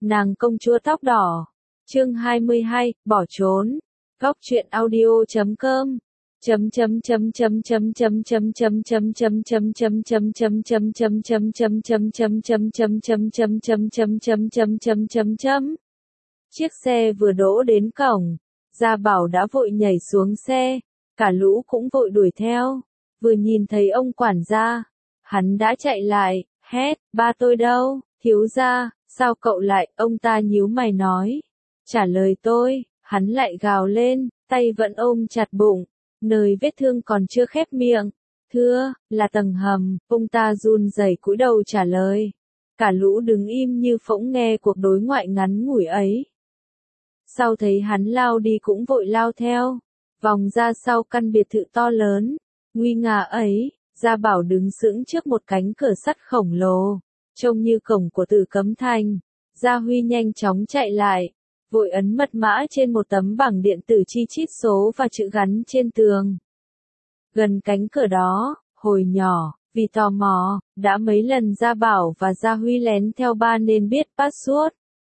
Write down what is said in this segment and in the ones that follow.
Nàng công chúa tóc đỏ. Chương 22, bỏ trốn. Góc truyện audio.com. Chiếc xe vừa đỗ đến cổng, Gia Bảo đã vội nhảy xuống xe, cả lũ cũng vội đuổi theo. Vừa nhìn thấy ông quản gia, hắn đã chạy lại, hét, ba tôi đâu, thiếu gia, sao cậu lại, ông ta nhíu mày nói. Trả lời tôi, hắn lại gào lên, tay vẫn ôm chặt bụng, nơi vết thương còn chưa khép miệng. Thưa, là tầng hầm, ông ta run rẩy cúi đầu trả lời. Cả lũ đứng im như phỗng nghe cuộc đối ngoại ngắn ngủi ấy. Sau thấy hắn lao đi cũng vội lao theo, vòng ra sau căn biệt thự to lớn, nguy nga ấy, Gia Bảo đứng sững trước một cánh cửa sắt khổng lồ, trông như cổng của Tử Cấm Thành. Gia Huy nhanh chóng chạy lại, vội ấn mật mã trên một tấm bảng điện tử chi chít số và chữ gắn trên tường. Gần cánh cửa đó, hồi nhỏ, vì tò mò, đã mấy lần Gia Bảo và Gia Huy lén theo ba nên biết password.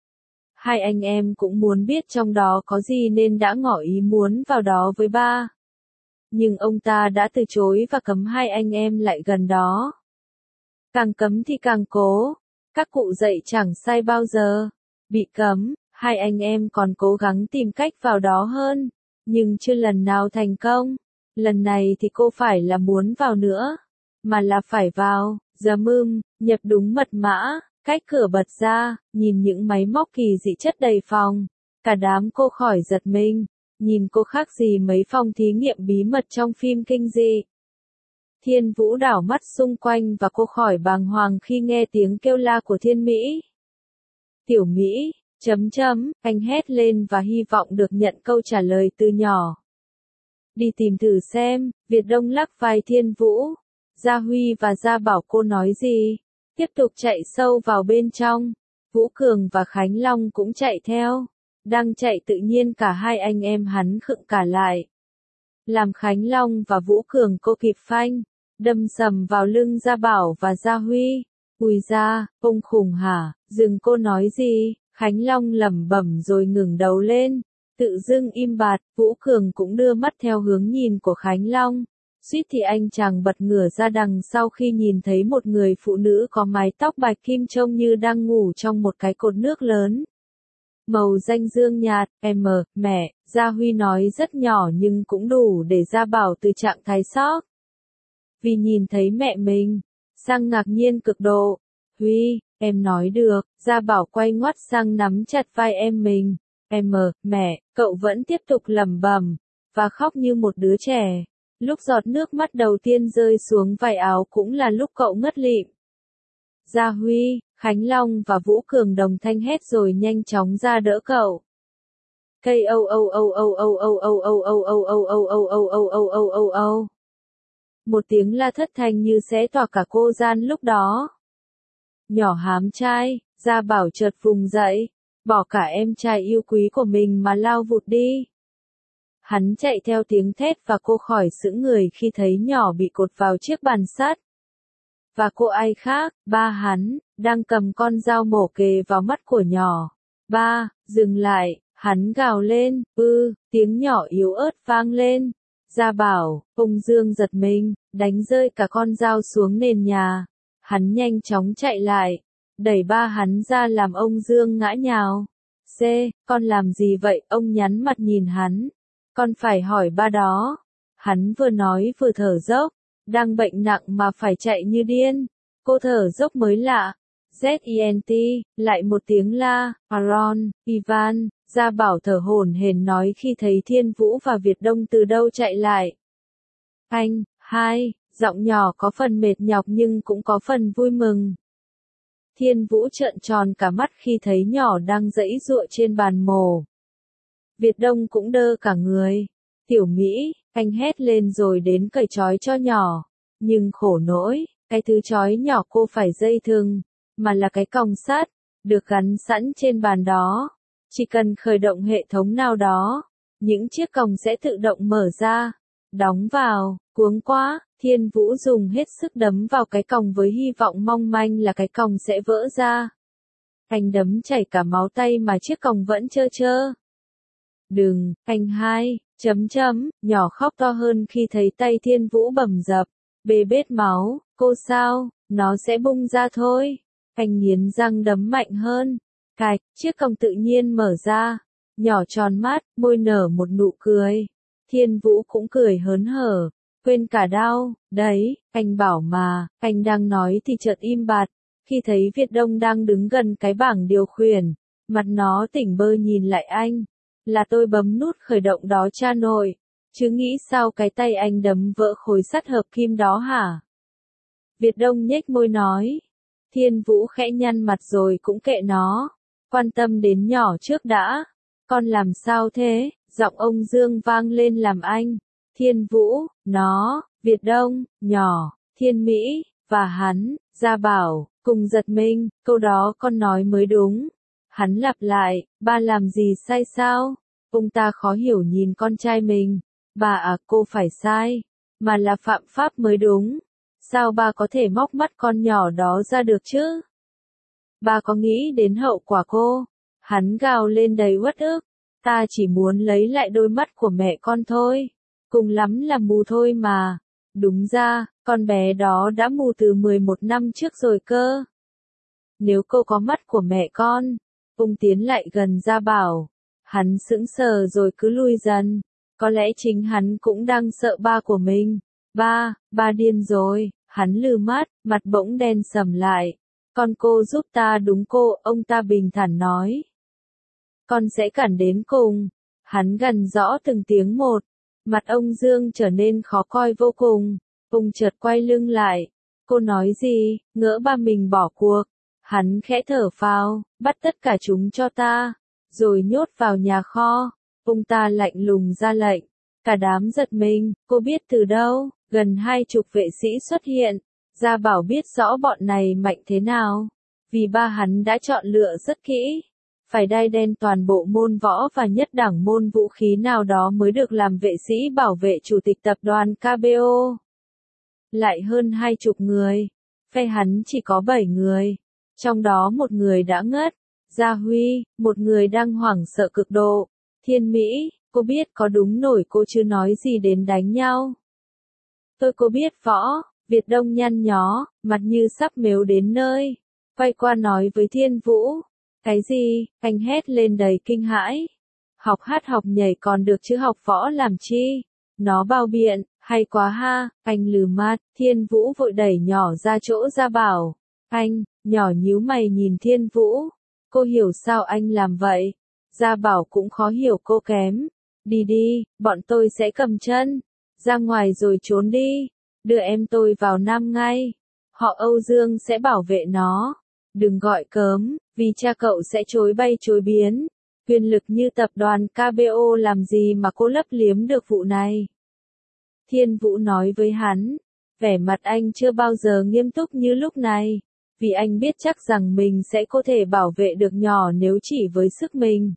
Hai anh em cũng muốn biết trong đó có gì nên đã ngỏ ý muốn vào đó với ba. Nhưng ông ta đã từ chối và cấm hai anh em lại gần đó. Càng cấm thì càng cố, các cụ dạy chẳng sai bao giờ. Bị cấm, hai anh em còn cố gắng tìm cách vào đó hơn, nhưng chưa lần nào thành công. Lần này thì cô phải là muốn vào nữa, mà là phải vào. Nhập đúng mật mã, cách cửa bật ra, nhìn những máy móc kỳ dị chất đầy phòng. Cả đám cô khỏi giật mình, nhìn cô khác gì mấy phòng thí nghiệm bí mật trong phim kinh dị. Thiên Vũ đảo mắt xung quanh và cô khỏi bàng hoàng khi nghe tiếng kêu la của Thiên Mỹ. Tiểu Mỹ, anh hét lên và hy vọng được nhận câu trả lời từ nhỏ. Đi tìm thử xem, Việt Đông lắc vai Thiên Vũ. Gia Huy và Gia Bảo cô nói gì? Tiếp tục chạy sâu vào bên trong. Vũ Cường và Khánh Long cũng chạy theo. Đang chạy tự nhiên cả hai anh em hắn khựng cả lại. Làm Khánh Long và Vũ Cường cô kịp phanh, đâm sầm vào lưng Gia Bảo và Gia Huy. Ui da, ông khùng hả, dừng cô nói gì? Khánh Long lẩm bẩm rồi ngừng đầu lên. Tự dưng im bặt, Vũ Cường cũng đưa mắt theo hướng nhìn của Khánh Long. Suýt thì anh chàng bật ngửa ra đằng sau khi nhìn thấy một người phụ nữ có mái tóc bạch kim trông như đang ngủ trong một cái cột nước lớn. Màu danh dương nhạt, mẹ, Gia Huy nói rất nhỏ nhưng cũng đủ để Gia Bảo từ trạng thái sốc. Vì nhìn thấy mẹ mình, sang ngạc nhiên cực độ. Huy, em nói được, Gia Bảo quay ngoắt sang nắm chặt vai em mình. Mẹ, cậu vẫn tiếp tục lẩm bẩm và khóc như một đứa trẻ. Lúc giọt nước mắt đầu tiên rơi xuống vải áo cũng là lúc cậu ngất lịm. Gia Huy, Khánh Long và Vũ Cường đồng thanh hét rồi nhanh chóng ra đỡ cậu. Cây âu âu âu âu âu âu âu âu âu âu âu âu âu âu âu âu âu âu âu. Một tiếng la thất thanh như xé toạc cả cô gian lúc đó. Nhỏ hám trai, Gia Bảo chợt vùng dậy, bỏ cả em trai yêu quý của mình mà lao vụt đi. Hắn chạy theo tiếng thét và cô khỏi sững người khi thấy nhỏ bị cột vào chiếc bàn sắt. Và cô ai khác, ba hắn, đang cầm con dao mổ kề vào mắt của nhỏ. Ba, dừng lại, hắn gào lên, tiếng nhỏ yếu ớt vang lên. Gia Bảo, ông Dương giật mình, đánh rơi cả con dao xuống nền nhà. Hắn nhanh chóng chạy lại, đẩy ba hắn ra làm ông Dương ngã nhào. Con làm gì vậy? Ông nhắn mặt nhìn hắn. Con phải hỏi ba đó. Hắn vừa nói vừa thở dốc, đang bệnh nặng mà phải chạy như điên. Cô thở dốc mới lạ. ZENT, lại một tiếng la, Aaron, Ivan, Gia Bảo thở hổn hển nói khi thấy Thiên Vũ và Việt Đông từ đâu chạy lại. Anh, giọng nhỏ có phần mệt nhọc nhưng cũng có phần vui mừng. Thiên Vũ trợn tròn cả mắt khi thấy nhỏ đang giãy giụa trên bàn mổ. Việt Đông cũng đơ cả người. Tiểu Mỹ, anh hét lên rồi đến cởi trói cho nhỏ. Nhưng khổ nỗi, cái thứ trói nhỏ cô phải dây thừng, mà là cái còng sắt, được gắn sẵn trên bàn đó. Chỉ cần khởi động hệ thống nào đó, những chiếc còng sẽ tự động mở ra, đóng vào. Cuống quá, Thiên Vũ dùng hết sức đấm vào cái còng với hy vọng mong manh là cái còng sẽ vỡ ra. anh đấm chảy cả máu tay mà chiếc còng vẫn trơ trơ. Đừng, anh hai, nhỏ khóc to hơn khi thấy tay Thiên Vũ bầm dập, bê bết máu, cô sao, nó sẽ bung ra thôi. Anh nghiến răng đấm mạnh hơn, cạch, chiếc còng tự nhiên mở ra, nhỏ tròn mắt, môi nở một nụ cười. Thiên Vũ cũng cười hớn hở, quên cả đau, đấy, anh bảo mà, anh đang nói thì chợt im bặt, khi thấy Việt Đông đang đứng gần cái bảng điều khiển, mặt nó tỉnh bơ nhìn lại anh. Là tôi bấm nút khởi động đó cha nội, chứ nghĩ sao cái tay anh đấm vỡ khối sắt hợp kim đó hả? Việt Đông nhếch môi nói. Thiên Vũ khẽ nhăn mặt rồi cũng kệ nó, quan tâm đến nhỏ trước đã. Con làm sao thế? Giọng ông Dương vang lên làm anh. Thiên Vũ, nó, Việt Đông, nhỏ, Thiên Mỹ, và hắn, Gia Bảo, cùng giật mình, câu đó con nói mới đúng. Hắn lặp lại, ba làm gì sai sao? Ông ta khó hiểu nhìn con trai mình. Bà à, cô phải sai, mà là phạm pháp mới đúng. Sao ba có thể móc mắt con nhỏ đó ra được chứ? Ba có nghĩ đến hậu quả cô? Hắn gào lên đầy uất ức. Ta chỉ muốn lấy lại đôi mắt của mẹ con thôi. Cùng lắm là mù thôi mà. Đúng ra, con bé đó đã mù từ 11 năm trước rồi cơ. Nếu cô có mắt của mẹ con, ông tiến lại gần Gia Bảo. Hắn sững sờ rồi cứ lui dần. Có lẽ chính hắn cũng đang sợ ba của mình. Ba điên rồi, hắn lừ mắt, mặt bỗng đen sầm lại. Con cô giúp ta đúng cô, ông ta bình thản nói. Con sẽ cản đến cùng. Hắn gần rõ từng tiếng một. Mặt ông Dương trở nên khó coi vô cùng. Ông chợt quay lưng lại. Cô nói gì, ngỡ ba mình bỏ cuộc. Hắn khẽ thở phào, bắt tất cả chúng cho ta, rồi nhốt vào nhà kho. Ông ta lạnh lùng ra lệnh. Cả đám giật mình, cô biết từ đâu, gần 20 vệ sĩ xuất hiện. Gia Bảo biết rõ bọn này mạnh thế nào. Vì ba hắn đã chọn lựa rất kỹ. Phải đai đen toàn bộ môn võ và nhất đẳng môn vũ khí nào đó mới được làm vệ sĩ bảo vệ chủ tịch tập đoàn KBO. Lại hơn 20 người. Phe hắn chỉ có 7 người. Trong đó một người đã ngất. Gia Huy, một người đang hoảng sợ cực độ. Thiên Mỹ, cô biết có đúng nổi cô chưa nói gì đến đánh nhau. Cô biết võ. Việt Đông nhăn nhó, mặt như sắp mếu đến nơi. Quay qua nói với Thiên Vũ. Cái gì? Anh hét lên đầy kinh hãi. Học hát học nhảy còn được chứ học võ làm chi? Nó bao biện, hay quá ha, anh lừ mắt. Thiên Vũ vội đẩy nhỏ ra chỗ Gia Bảo. Anh, nhỏ nhíu mày nhìn Thiên Vũ. Cô hiểu sao anh làm vậy? Gia Bảo cũng khó hiểu cô kém. Đi đi, bọn tôi sẽ cầm chân. Ra ngoài rồi trốn đi. Đưa em tôi vào Nam ngay. Họ Âu Dương sẽ bảo vệ nó. Đừng gọi cớm, vì cha cậu sẽ chối bay chối biến. Quyền lực như tập đoàn KBO làm gì mà cô lấp liếm được vụ này? Thiên Vũ nói với hắn. Vẻ mặt anh chưa bao giờ nghiêm túc như lúc này. Vì anh biết chắc rằng mình sẽ có thể bảo vệ được nhỏ nếu chỉ với sức mình.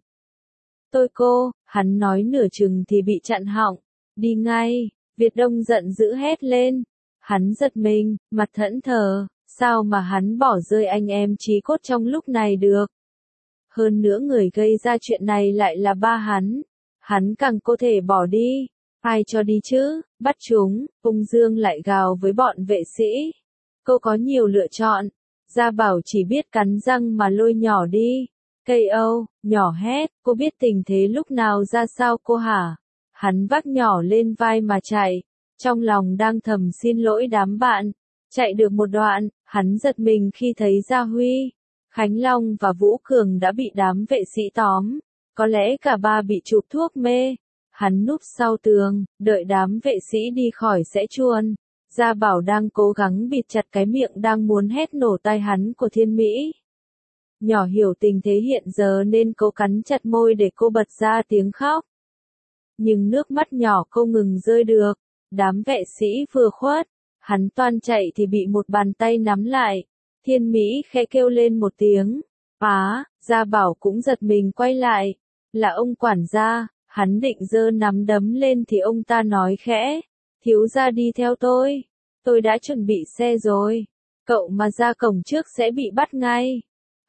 Hắn nói nửa chừng thì bị chặn họng. Đi ngay, Việt Đông giận dữ hét lên. Hắn giật mình, mặt thẫn thờ, sao mà hắn bỏ rơi anh em chí cốt trong lúc này được. Hơn nữa người gây ra chuyện này lại là ba hắn. Hắn càng có thể bỏ đi. Ai cho đi chứ, bắt chúng, ông Dương lại gào với bọn vệ sĩ. Cô có nhiều lựa chọn. Gia Bảo chỉ biết cắn răng mà lôi nhỏ đi. Cây Âu, nhỏ hét, cô biết tình thế lúc nào ra sao cô hả? Hắn vác nhỏ lên vai mà chạy. Trong lòng đang thầm xin lỗi đám bạn. Chạy được một đoạn, hắn giật mình khi thấy Gia Huy, Khánh Long và Vũ Cường đã bị đám vệ sĩ tóm. Có lẽ cả ba bị chụp thuốc mê. Hắn núp sau tường, đợi đám vệ sĩ đi khỏi sẽ chuồn. Gia Bảo đang cố gắng bịt chặt cái miệng đang muốn hét nổ tai hắn của Thiên Mỹ. Nhỏ hiểu tình thế hiện giờ nên cô cắn chặt môi để cô bật ra tiếng khóc. Nhưng nước mắt nhỏ không ngừng rơi được. Đám vệ sĩ vừa khuất, hắn toan chạy thì bị một bàn tay nắm lại. Thiên Mỹ khẽ kêu lên một tiếng. Gia Bảo cũng giật mình quay lại. Là ông quản gia, hắn định giơ nắm đấm lên thì ông ta nói khẽ. Thiếu gia đi theo tôi. Tôi đã chuẩn bị xe rồi. Cậu mà ra cổng trước sẽ bị bắt ngay.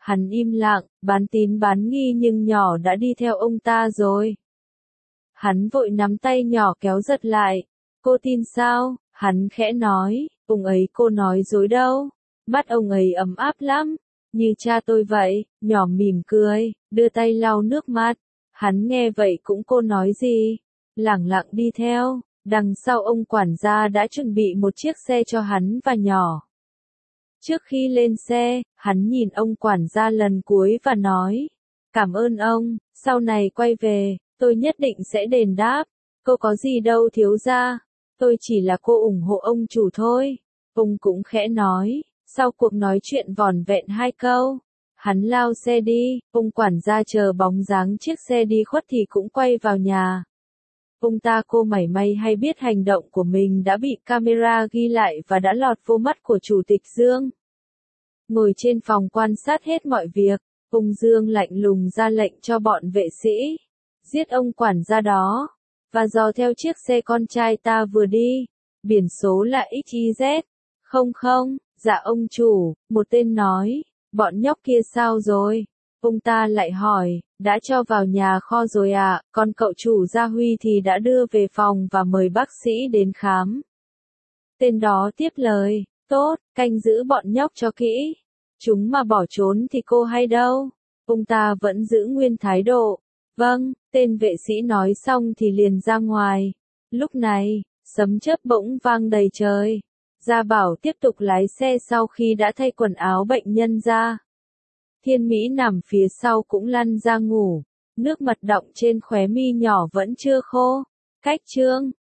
Hắn im lặng, bán tín bán nghi nhưng nhỏ đã đi theo ông ta rồi. Hắn vội nắm tay nhỏ kéo giật lại. Cô tin sao? Hắn khẽ nói, ông ấy cô nói dối đâu. Mắt ông ấy ấm áp lắm, như cha tôi vậy. Nhỏ mỉm cười, đưa tay lau nước mắt. Hắn nghe vậy cũng cô nói gì, lẳng lặng đi theo. Đằng sau ông quản gia đã chuẩn bị một chiếc xe cho hắn và nhỏ. Trước khi lên xe, hắn nhìn ông quản gia lần cuối và nói, cảm ơn ông, sau này quay về, tôi nhất định sẽ đền đáp. Cô có gì đâu thiếu gia, tôi chỉ là cô ủng hộ ông chủ thôi. Ông cũng khẽ nói, sau cuộc nói chuyện vỏn vẹn 2 câu, hắn lao xe đi. Ông quản gia chờ bóng dáng chiếc xe đi khuất thì cũng quay vào nhà. Ông ta cô mảy may hay biết hành động của mình đã bị camera ghi lại và đã lọt vô mắt của Chủ tịch Dương. Ngồi trên phòng quan sát hết mọi việc, ông Dương lạnh lùng ra lệnh cho bọn vệ sĩ giết ông quản gia đó, và dò theo chiếc xe con trai ta vừa đi, biển số là XYZ. Không, dạ ông chủ, một tên nói, bọn nhóc kia sao rồi? Ông ta lại hỏi, đã cho vào nhà kho rồi à, còn cậu chủ Gia Huy thì đã đưa về phòng và mời bác sĩ đến khám. Tên đó tiếp lời, tốt, canh giữ bọn nhóc cho kỹ. Chúng mà bỏ trốn thì cô hay đâu. Ông ta vẫn giữ nguyên thái độ. Vâng, tên vệ sĩ nói xong thì liền ra ngoài. Lúc này, sấm chớp bỗng vang đầy trời. Gia Bảo tiếp tục lái xe sau khi đã thay quần áo bệnh nhân ra. Thiên Mỹ nằm phía sau cũng lăn ra ngủ. Nước mặt đọng trên khóe mi nhỏ vẫn chưa khô. Cách chương